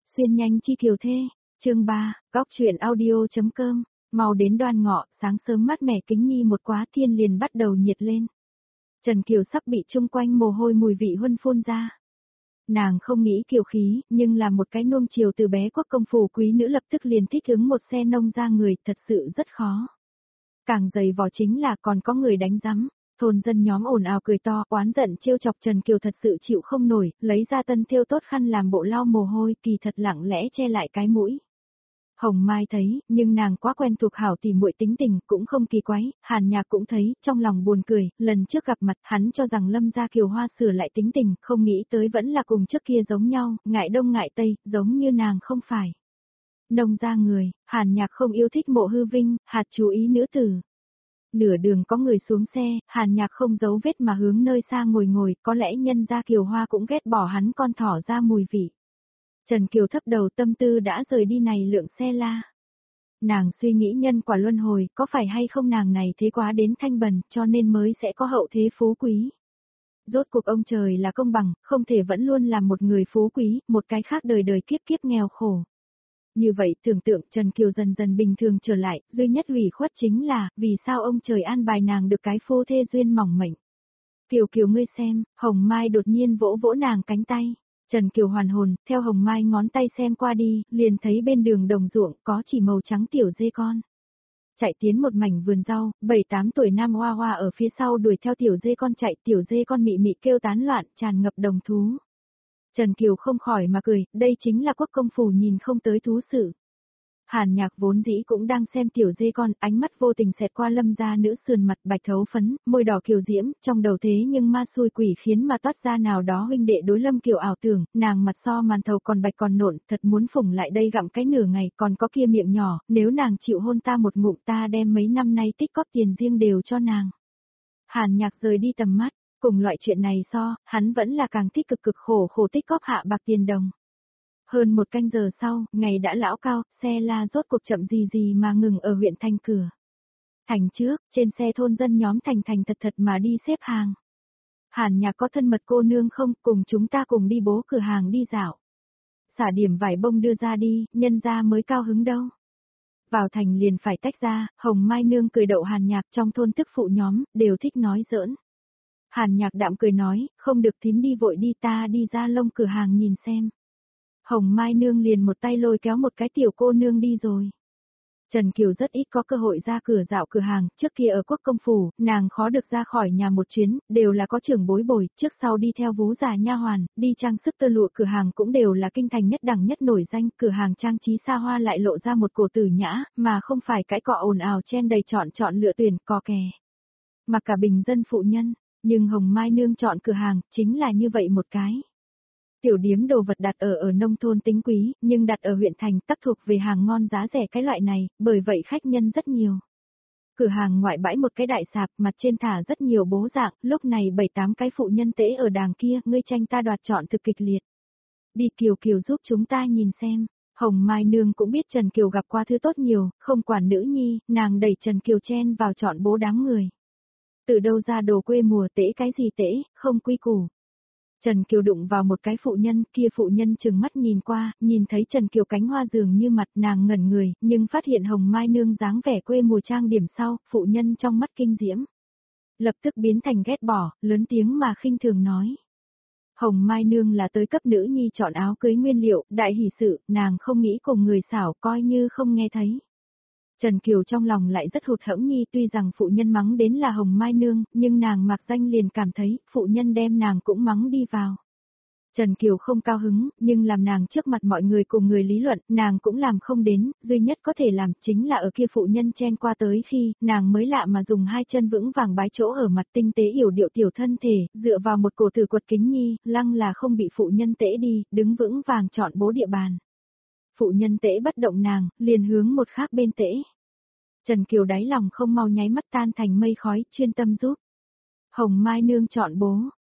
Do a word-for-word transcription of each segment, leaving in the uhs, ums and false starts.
Xuyên nhanh chi kiều thê, chương ba, góc chuyện audio.com, mau đến Đoan Ngọ, sáng sớm mát mẻ Kính Nhi một quá thiên liền bắt đầu nhiệt lên. Trần Kiều sắp bị chung quanh mồ hôi mùi vị huân phun ra. Nàng không nghĩ kiều khí, nhưng là một cái nuông chiều từ bé quốc công phủ quý nữ lập tức liền thích ứng một xe nông ra người, thật sự rất khó. Càng dày vò chính là còn có người đánh rắm. Thôn dân nhóm ồn ào cười to, oán giận trêu chọc Trần Kiều thật sự chịu không nổi, lấy ra tân thêu tốt khăn làm bộ lau mồ hôi, kỳ thật lặng lẽ che lại cái mũi. Hồng Mai thấy, nhưng nàng quá quen thuộc hảo tỉ muội tính tình, cũng không kỳ quái, Hàn Nhạc cũng thấy, trong lòng buồn cười, lần trước gặp mặt hắn cho rằng Lâm gia Kiều Hoa sửa lại tính tình, không nghĩ tới vẫn là cùng trước kia giống nhau, ngại đông ngại tây, giống như nàng không phải. Nông gia người, Hàn Nhạc không yêu thích Mộ Hư Vinh, hạt chú ý nữ tử. Nửa đường có người xuống xe, Hàn Nhạc không giấu vết mà hướng nơi xa ngồi ngồi, có lẽ nhân gia Kiều Hoa cũng ghét bỏ hắn con thỏ ra mùi vị. Trần Kiều thấp đầu tâm tư đã rời đi này lượng xe la. Nàng suy nghĩ nhân quả luân hồi, có phải hay không nàng này thế quá đến thanh bần, cho nên mới sẽ có hậu thế phú quý. Rốt cuộc ông trời là công bằng, không thể vẫn luôn làm một người phú quý, một cái khác đời đời kiếp kiếp nghèo khổ. Như vậy tưởng tượng Trần Kiều dần dần bình thường trở lại, duy nhất ủy khuất chính là, vì sao ông trời an bài nàng được cái phu thê duyên mỏng mệnh. Kiều Kiều ngươi xem, Hồng Mai đột nhiên vỗ vỗ nàng cánh tay. Trần Kiều hoàn hồn, theo Hồng Mai ngón tay xem qua đi, liền thấy bên đường đồng ruộng có chỉ màu trắng tiểu dê con. Chạy tiến một mảnh vườn rau, bảy tám tuổi nam hoa hoa ở phía sau đuổi theo tiểu dê con chạy, tiểu dê con mị mị kêu tán loạn, tràn ngập đồng thú. Trần Kiều không khỏi mà cười, đây chính là quốc công phủ nhìn không tới thú sự. Hàn Nhạc vốn dĩ cũng đang xem tiểu dê con, ánh mắt vô tình xẹt qua Lâm gia nữ sườn mặt bạch thấu phấn, môi đỏ kiều diễm, trong đầu thế nhưng ma xui quỷ khiến mà toát ra nào đó huynh đệ đối Lâm Kiều ảo tưởng, nàng mặt so màn thầu còn bạch còn nộn, thật muốn phủng lại đây gặm cái nửa ngày, còn có kia miệng nhỏ, nếu nàng chịu hôn ta một ngụm ta đem mấy năm nay tích cóp tiền riêng đều cho nàng. Hàn Nhạc rời đi tầm mắt, cùng loại chuyện này so, hắn vẫn là càng thích cực cực khổ khổ tích cóp hạ bạc tiền đồng. Hơn một canh giờ sau, ngày đã lão cao, xe la rốt cuộc chậm gì gì mà ngừng ở huyện thành cửa. Thành trước, trên xe thôn dân nhóm thành thành thật thật mà đi xếp hàng. Hàn Nhạc có thân mật cô nương không, cùng chúng ta cùng đi bố cửa hàng đi dạo. Xả điểm vải bông đưa ra đi, nhân ra mới cao hứng đâu. Vào thành liền phải tách ra, Hồng Mai nương cười đậu Hàn Nhạc trong thôn tức phụ nhóm, đều thích nói giỡn. Hàn Nhạc đạm cười nói, không được thím đi vội đi ta đi ra lông cửa hàng nhìn xem. Hồng Mai nương liền một tay lôi kéo một cái tiểu cô nương đi rồi. Trần Kiều rất ít có cơ hội ra cửa dạo cửa hàng, trước kia ở quốc công phủ, nàng khó được ra khỏi nhà một chuyến, đều là có trưởng bối bồi, trước sau đi theo vú già nha hoàn, đi trang sức tơ lụa cửa hàng cũng đều là kinh thành nhất đẳng nhất nổi danh, cửa hàng trang trí xa hoa lại lộ ra một cổ tử nhã, mà không phải cái cọ ồn ào chen đầy chọn chọn lựa tuyển cò kè. Mà cả bình dân phụ nhân, nhưng Hồng Mai nương chọn cửa hàng, chính là như vậy một cái. Tiểu điếm đồ vật đặt ở ở nông thôn tính quý, nhưng đặt ở huyện thành tắc thuộc về hàng ngon giá rẻ cái loại này, bởi vậy khách nhân rất nhiều. Cửa hàng ngoại bãi một cái đại sạp, mặt trên thả rất nhiều bố dạng, lúc này bảy tám cái phụ nhân tễ ở đàng kia, ngươi tranh ta đoạt chọn thực kịch liệt. Đi Kiều Kiều giúp chúng ta nhìn xem. Hồng Mai nương cũng biết Trần Kiều gặp qua thứ tốt nhiều, không quản nữ nhi, nàng đẩy Trần Kiều chen vào chọn bố đám người. Từ đâu ra đồ quê mùa tễ cái gì tễ, không quy củ. Trần Kiều đụng vào một cái phụ nhân, kia phụ nhân chừng mắt nhìn qua, nhìn thấy Trần Kiều cánh hoa dường như mặt nàng ngẩn người, nhưng phát hiện Hồng Mai nương dáng vẻ quê mùa trang điểm sau, phụ nhân trong mắt kinh diễm. Lập tức biến thành ghét bỏ, lớn tiếng mà khinh thường nói. Hồng Mai nương là tới cấp nữ nhi chọn áo cưới nguyên liệu, đại hỷ sự, nàng không nghĩ cùng người xảo coi như không nghe thấy. Trần Kiều trong lòng lại rất hụt hẫng nhi, tuy rằng phụ nhân mắng đến là Hồng Mai nương, nhưng nàng mặc danh liền cảm thấy, phụ nhân đem nàng cũng mắng đi vào. Trần Kiều không cao hứng, nhưng làm nàng trước mặt mọi người cùng người lý luận, nàng cũng làm không đến, duy nhất có thể làm chính là ở kia phụ nhân chen qua tới khi, nàng mới lạ mà dùng hai chân vững vàng bái chỗ ở mặt tinh tế yểu điệu tiểu thân thể, dựa vào một cổ tử quật kính nhi, lăng là không bị phụ nhân tễ đi, đứng vững vàng chọn bố địa bàn. Phụ nhân tễ bất động nàng, liền hướng một khác bên tễ. Trần Kiều đáy lòng không mau nháy mắt tan thành mây khói, chuyên tâm giúp. Hồng Mai nương chọn bố,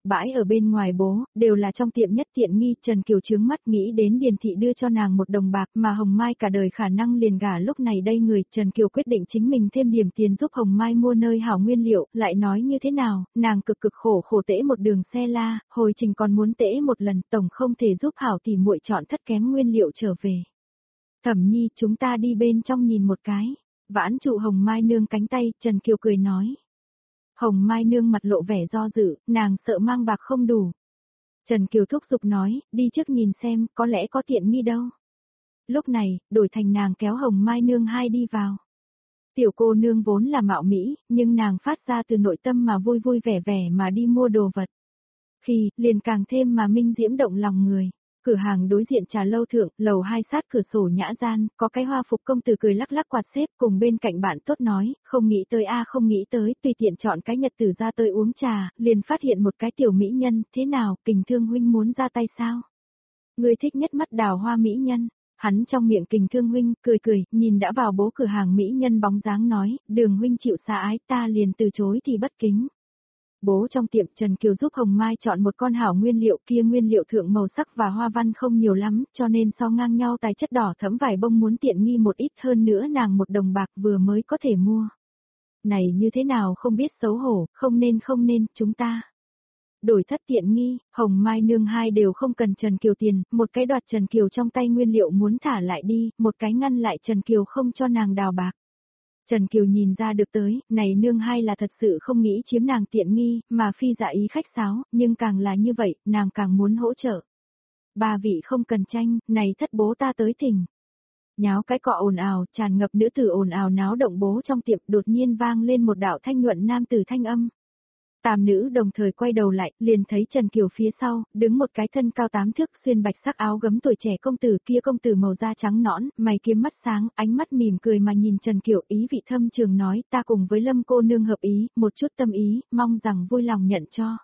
bãi ở bên ngoài bố, đều là trong tiệm nhất tiện nghi, Trần Kiều trướng mắt nghĩ đến Điền thị đưa cho nàng một đồng bạc mà Hồng Mai cả đời khả năng liền gả lúc này đây người, Trần Kiều quyết định chính mình thêm điểm tiền giúp Hồng Mai mua nơi hảo nguyên liệu, lại nói như thế nào, nàng cực cực khổ khổ tễ một đường xe la, hồi trình còn muốn tễ một lần, tổng không thể giúp hảo thì muội chọn thất kém nguyên liệu trở về. Thẩm Nhi, chúng ta đi bên trong nhìn một cái. Vãn trụ Hồng Mai nương cánh tay, Trần Kiều cười nói. Hồng Mai nương mặt lộ vẻ do dự, nàng sợ mang bạc không đủ. Trần Kiều thúc giục nói, đi trước nhìn xem, có lẽ có tiện nghi đâu. Lúc này, đổi thành nàng kéo Hồng Mai nương hai đi vào. Tiểu cô nương vốn là mạo mỹ, nhưng nàng phát ra từ nội tâm mà vui vui vẻ vẻ mà đi mua đồ vật. Khi, liền càng thêm mà minh diễm động lòng người. Cửa hàng đối diện trà lâu thượng, lầu hai sát cửa sổ nhã gian, có cái hoa phục công tử cười lắc lắc quạt xếp cùng bên cạnh bạn tốt nói, không nghĩ tới a không nghĩ tới, tùy tiện chọn cái nhật tử ra tới uống trà, liền phát hiện một cái tiểu mỹ nhân, thế nào, Kình Thương huynh muốn ra tay sao? Người thích nhất mắt đào hoa mỹ nhân, hắn trong miệng Kình Thương huynh, cười cười, nhìn đã vào bố cửa hàng mỹ nhân bóng dáng nói, Đường huynh chịu xa ái ta liền từ chối thì bất kính. Bố trong tiệm Trần Kiều giúp Hồng Mai chọn một con hảo nguyên liệu kia nguyên liệu thượng màu sắc và hoa văn không nhiều lắm, cho nên so ngang nhau tài chất đỏ thẫm vải bông muốn tiện nghi một ít hơn nữa nàng một đồng bạc vừa mới có thể mua. Này như thế nào không biết xấu hổ, không nên không nên, chúng ta. Đổi thất tiện nghi, Hồng Mai nương hai đều không cần Trần Kiều tiền, một cái đoạt Trần Kiều trong tay nguyên liệu muốn thả lại đi, một cái ngăn lại Trần Kiều không cho nàng đào bạc. Trần Kiều nhìn ra được tới, này nương hai là thật sự không nghĩ chiếm nàng tiện nghi, mà phi dạ ý khách sáo, nhưng càng là như vậy, nàng càng muốn hỗ trợ. Ba vị không cần tranh, này thất bố ta tới thỉnh. Nháo cái cọ ồn ào, tràn ngập nữ tử ồn ào náo động bố trong tiệm đột nhiên vang lên một đạo thanh nhuận nam tử thanh âm. Tam nữ đồng thời quay đầu lại, liền thấy Trần Kiều phía sau, đứng một cái thân cao tám thước xuyên bạch sắc áo gấm tuổi trẻ công tử kia công tử màu da trắng nõn, mày kiếm mắt sáng, ánh mắt mỉm cười mà nhìn Trần Kiều ý vị thâm trường nói ta cùng với Lâm cô nương hợp ý, một chút tâm ý, mong rằng vui lòng nhận cho.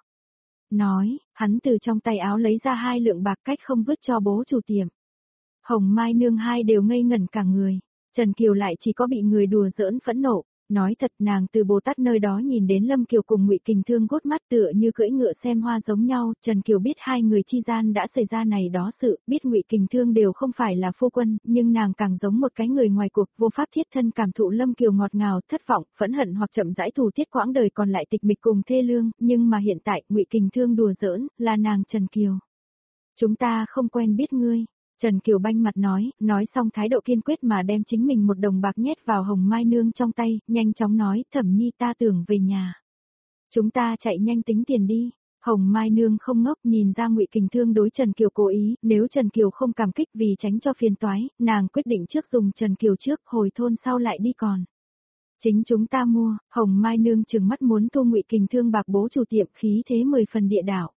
Nói, hắn từ trong tay áo lấy ra hai lượng bạc cách không vứt cho bố chủ tiệm. Hồng Mai nương hai đều ngây ngẩn cả người, Trần Kiều lại chỉ có bị người đùa giỡn phẫn nộ. Nói thật nàng từ Bồ Tát nơi đó nhìn đến Lâm Kiều cùng Ngụy Kình Thương gốt mắt tựa như cưỡi ngựa xem hoa giống nhau, Trần Kiều biết hai người chi gian đã xảy ra này đó sự, biết Ngụy Kình Thương đều không phải là phu quân, nhưng nàng càng giống một cái người ngoài cuộc, vô pháp thiết thân cảm thụ Lâm Kiều ngọt ngào, thất vọng, phẫn hận hoặc chậm rãi thù tiết quãng đời còn lại tịch mịch cùng thê lương, nhưng mà hiện tại, Ngụy Kình Thương đùa giỡn, là nàng Trần Kiều. Chúng ta không quen biết ngươi. Trần Kiều banh mặt nói, nói xong thái độ kiên quyết mà đem chính mình một đồng bạc nhét vào Hồng Mai nương trong tay, nhanh chóng nói, Thẩm Nhi ta tưởng về nhà. Chúng ta chạy nhanh tính tiền đi. Hồng Mai nương không ngốc nhìn ra Ngụy Kình Thương đối Trần Kiều cố ý, nếu Trần Kiều không cảm kích vì tránh cho phiền toái, nàng quyết định trước dùng Trần Kiều trước, hồi thôn sau lại đi còn. Chính chúng ta mua, Hồng Mai nương trừng mắt muốn thu Ngụy Kình Thương bạc bố chủ tiệm khí thế mười phần địa đảo.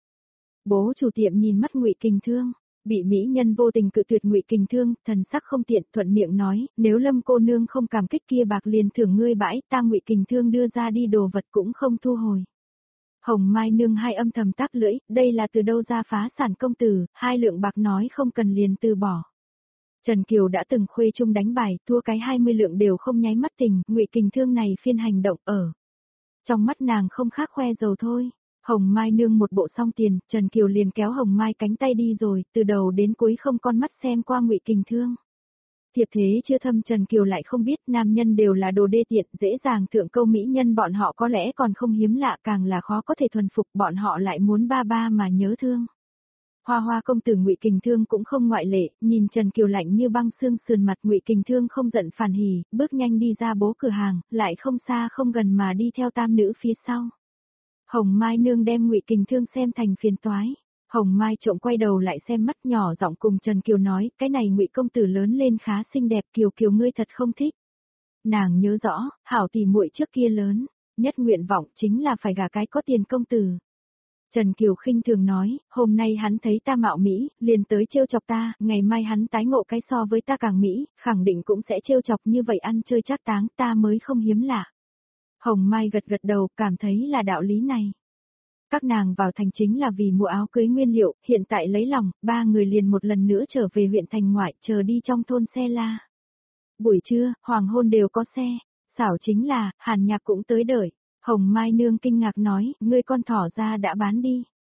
Bố chủ tiệm nhìn mắt Ngụy Kình Thương. Bị mỹ nhân vô tình cự tuyệt Ngụy Kình Thương, thần sắc không tiện, thuận miệng nói, nếu Lâm cô nương không cảm kích kia bạc liền thưởng ngươi bãi, ta Ngụy Kình Thương đưa ra đi đồ vật cũng không thu hồi. Hồng Mai nương hai âm thầm tắc lưỡi, đây là từ đâu ra phá sản công tử, hai lượng bạc nói không cần liền từ bỏ. Trần Kiều đã từng khuê chung đánh bài, thua cái hai mươi lượng đều không nháy mắt tình, Ngụy Kình Thương này phiên hành động ở. Trong mắt nàng không khác khoe dầu thôi. Hồng Mai nương một bộ xong tiền, Trần Kiều liền kéo Hồng Mai cánh tay đi rồi, từ đầu đến cuối không con mắt xem qua Ngụy Kình Thương. Thiệp thế chưa thâm Trần Kiều lại không biết nam nhân đều là đồ đê tiện, dễ dàng thượng câu mỹ nhân bọn họ có lẽ còn không hiếm lạ càng là khó có thể thuần phục bọn họ lại muốn ba ba mà nhớ thương. Hoa hoa công tử Ngụy Kình Thương cũng không ngoại lệ, nhìn Trần Kiều lạnh như băng xương sườn mặt Ngụy Kình Thương không giận phản hỉ, bước nhanh đi ra bố cửa hàng, lại không xa không gần mà đi theo tam nữ phía sau. Hồng Mai nương đem Ngụy Kình Thương xem thành phiền toái. Hồng Mai trộm quay đầu lại xem mắt nhỏ giọng cùng Trần Kiều nói, cái này Ngụy công tử lớn lên khá xinh đẹp, Kiều Kiều ngươi thật không thích. Nàng nhớ rõ, hảo tỷ muội trước kia lớn, nhất nguyện vọng chính là phải gả cái có tiền công tử. Trần Kiều khinh thường nói, hôm nay hắn thấy ta mạo mỹ, liền tới trêu chọc ta, ngày mai hắn tái ngộ cái so với ta càng mỹ, khẳng định cũng sẽ trêu chọc như vậy ăn chơi trác táng, ta mới không hiếm lạ. Hồng Mai gật gật đầu, cảm thấy là đạo lý này. Các nàng vào thành chính là vì mua áo cưới nguyên liệu, hiện tại lấy lòng, ba người liền một lần nữa trở về huyện thành ngoại, chờ đi trong thôn xe la. Buổi trưa, hoàng hôn đều có xe, xảo chính là, Hàn Nhạc cũng tới đợi. Hồng Mai nương kinh ngạc nói, ngươi con thỏ ra đã bán đi.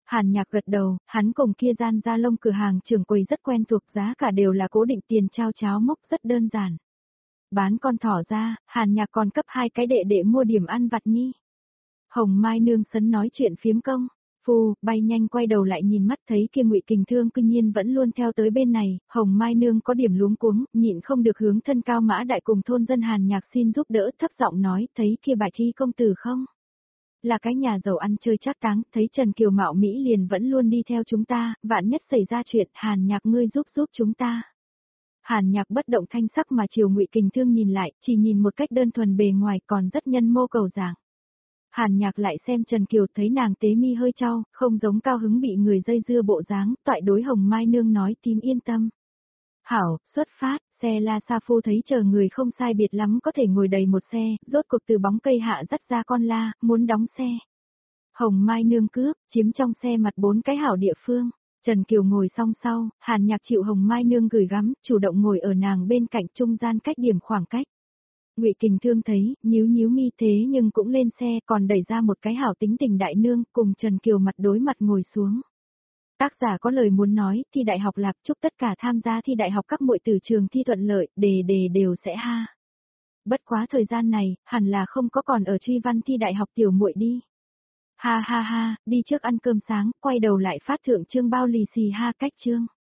Hàn Nhạc gật đầu, hắn cùng kia gian da lông cửa hàng trưởng quầy rất quen thuộc, giá cả đều là cố định tiền trao cháo mốc rất đơn giản. Bán con thỏ ra, Hàn Nhạc còn cấp hai cái đệ đệ mua điểm ăn vặt nhi. Hồng Mai nương sấn nói chuyện phiếm công, phù, bay nhanh quay đầu lại nhìn mắt thấy kia Ngụy Kình Thương cư nhiên vẫn luôn theo tới bên này, Hồng Mai nương có điểm luống cuống, nhịn không được hướng thân cao mã đại cùng thôn dân Hàn Nhạc xin giúp đỡ, thấp giọng nói, thấy kia Bạch Y công tử không? Là cái nhà giàu ăn chơi trác táng, thấy Trần Kiều mạo Mỹ liền vẫn luôn đi theo chúng ta, vạn nhất xảy ra chuyện, Hàn Nhạc ngươi giúp giúp chúng ta. Hàn Nhạc bất động thanh sắc mà chiều Ngụy Kình Thương nhìn lại, chỉ nhìn một cách đơn thuần bề ngoài còn rất nhân mô cầu dạng. Hàn Nhạc lại xem Trần Kiều thấy nàng tế mi hơi trao, không giống cao hứng bị người dây dưa bộ dáng, toại đối Hồng Mai nương nói tím yên tâm. Hảo, xuất phát, xe La Sa Phu thấy chờ người không sai biệt lắm có thể ngồi đầy một xe, rốt cuộc từ bóng cây hạ dắt ra con la, muốn đóng xe. Hồng Mai nương cướp, chiếm trong xe mặt bốn cái hảo địa phương. Trần Kiều ngồi song sau, Hàn Nhạc chịu Hồng Mai nương gửi gắm, chủ động ngồi ở nàng bên cạnh trung gian cách điểm khoảng cách. Ngụy Kình Thương thấy, nhíu nhíu mi thế nhưng cũng lên xe, còn đẩy ra một cái hảo tính tình đại nương, cùng Trần Kiều mặt đối mặt ngồi xuống. Tác giả có lời muốn nói, thi đại học lạc, chúc tất cả tham gia thi đại học các muội tử trường thi thuận lợi, đề đề đều sẽ ha. Bất quá thời gian này, hẳn là không có còn ở truy văn thi đại học tiểu muội đi. Ha ha ha, đi trước ăn cơm sáng, quay đầu lại phát thượng chương bao lì xì ha cách chương.